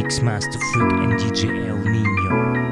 Mixmaster Freak and DJ El Nino.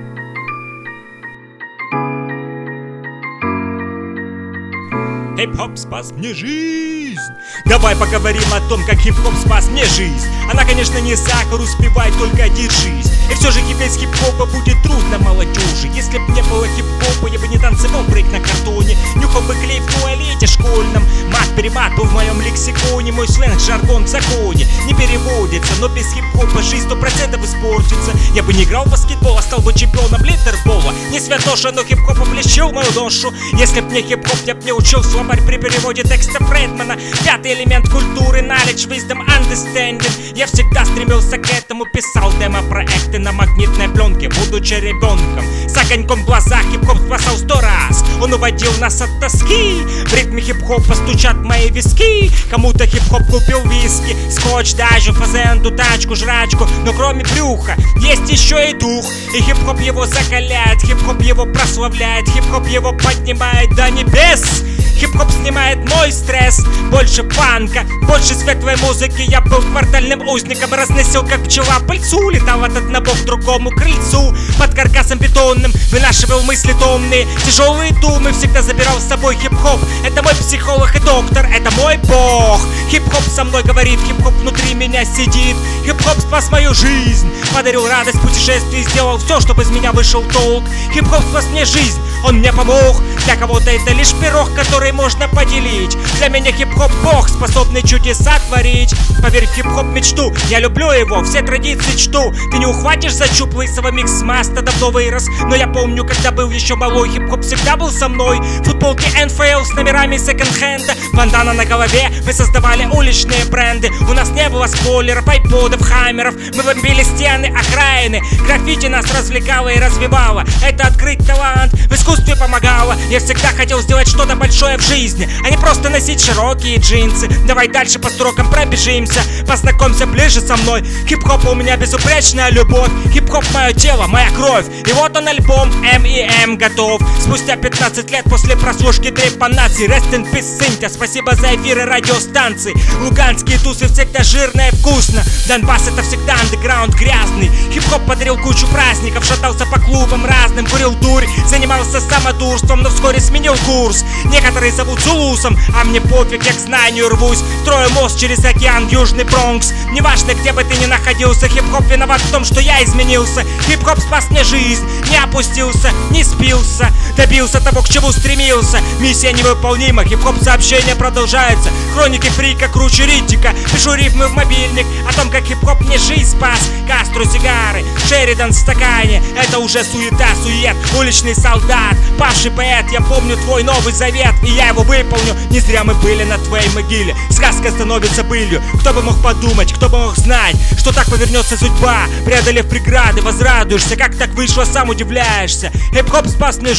Хип-хоп спас мне жизнь. Давай поговорим о том, как хип-хоп спас мне жизнь. Она, конечно, не сахар, успевай, только держись. И все же без хип-хопа будет трудно молодежи. Если б не было хип-хопа, я бы не танцевал брейк на картоне, нюхал бы клей в туалете школьном. Мат-перемат был в моем лексиконе, мой сленг, жаргон в законе не переводится. Но без хип-хопа жизнь 100% испортится. Я бы не играл в баскетбол, а стал бы чемпионом литербола. Не святоша, но хип-хоп облегчил мою душу. Если б не хип-хоп, я б не учил словарь при переводе текста Фрейдмана. Пятый элемент культуры, knowledge, wisdom, understanding. Я всегда стремился к этому, писал демо-проекты на магнитной пленке, будучи ребенком. С огоньком в глазах хип-хоп спасал 100 раз. Он уводил нас от тоски. В ритме хип-хопа стучат мои виски. Кому-то хип-хоп купил виски, скотч, даже фазенду, тачку, жрачку. Но кроме брюха есть еще и дух. И хип-хоп его закаляет, хип-хоп его прославляет, хип-хоп его поднимает до небес. Хип-хоп снимает мой стресс. Больше панка, больше светлой музыки. Я был квартальным узником, разносил как пчела пыльцу. Летал от одного к другому крыльцу. Под каркасом бетонным вынашивал мысли томные, тяжелые думы всегда забирал с собой хип-хоп. Это мой психолог и доктор, это мой бог. Хип-хоп со мной говорит, хип-хоп внутри меня сидит. Хип-хоп спас мою жизнь, подарил радость путешествий, сделал все, чтобы из меня вышел толк. Хип-хоп спас мне жизнь, он мне помог. Для кого-то это лишь пирог, который можно поделить. Для меня хип-хоп бог, способный чудеса творить. Поверь в хип-хоп мечту, я люблю его, все традиции чту. Ты не ухватишь за чуб лысого микс-маста, давно вырос. Но я помню, когда был еще малой, хип-хоп всегда был со мной. Футболки НФЛ с номерами секонд-хенда, бандана на голове, мы создавали уличные бренды. У нас не было спойлеров, айподов, хаммеров. Мы бомбили стены, окраины. Граффити нас развлекало и развивало. Это открыть талант в искусстве помогало. Я всегда хотел сделать что-то большое в жизни, а не просто носить широкие джинсы. Давай дальше по строкам пробежимся, познакомься ближе со мной. Хип-хоп у меня безупречная любовь. Хип-хоп мое тело, моя кровь. И вот он альбом M&M готов. Спустя 15 лет после прослушки трепанации. Rest in peace, Синтия, спасибо за эфиры радиостанций. Луганские тусы всегда жирно и вкусно. Донбасс это всегда андеграунд грязный. Хип-хоп подарил кучу праздников, шатался по клубам разным, курил дурь, занимался самодурством, но вскоре сменил курс. Некоторые зовут Зулусом, а мне пофиг, я к знанию рвусь. Строю мост через океан, Южный Бронкс. Неважно, где бы ты ни находился, хип-хоп виноват в том, что я изменился. Хип-хоп спас мне жизнь, не опустился, не спился, добился того, к чему стремился. Миссия невыполнима, хип-хоп сообщения продолжаются. Хроники фрика круче Риддика. Пишу рифмы в мобильник о том, как хип-хоп мне жизнь спас. Кастро сигары, Шеридан в стакане. Это уже суета, сует, уличный солдат, павший поэт. Я помню твой Новый Завет, и я его выполню. Не зря мы были на твоей могиле. Сказка становится былью. Кто бы мог подумать, кто бы мог знать, что так повернется судьба. Преодолев преграды, возрадуешься. Как так вышло, сам удивляешься. Хип-хоп спас мне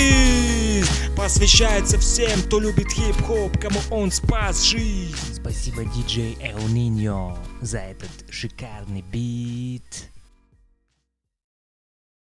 жизнь. Посвящается всем, кто любит хип-хоп, кому он спас жизнь. Спасибо, DJ El Nino, за этот шикарный бит.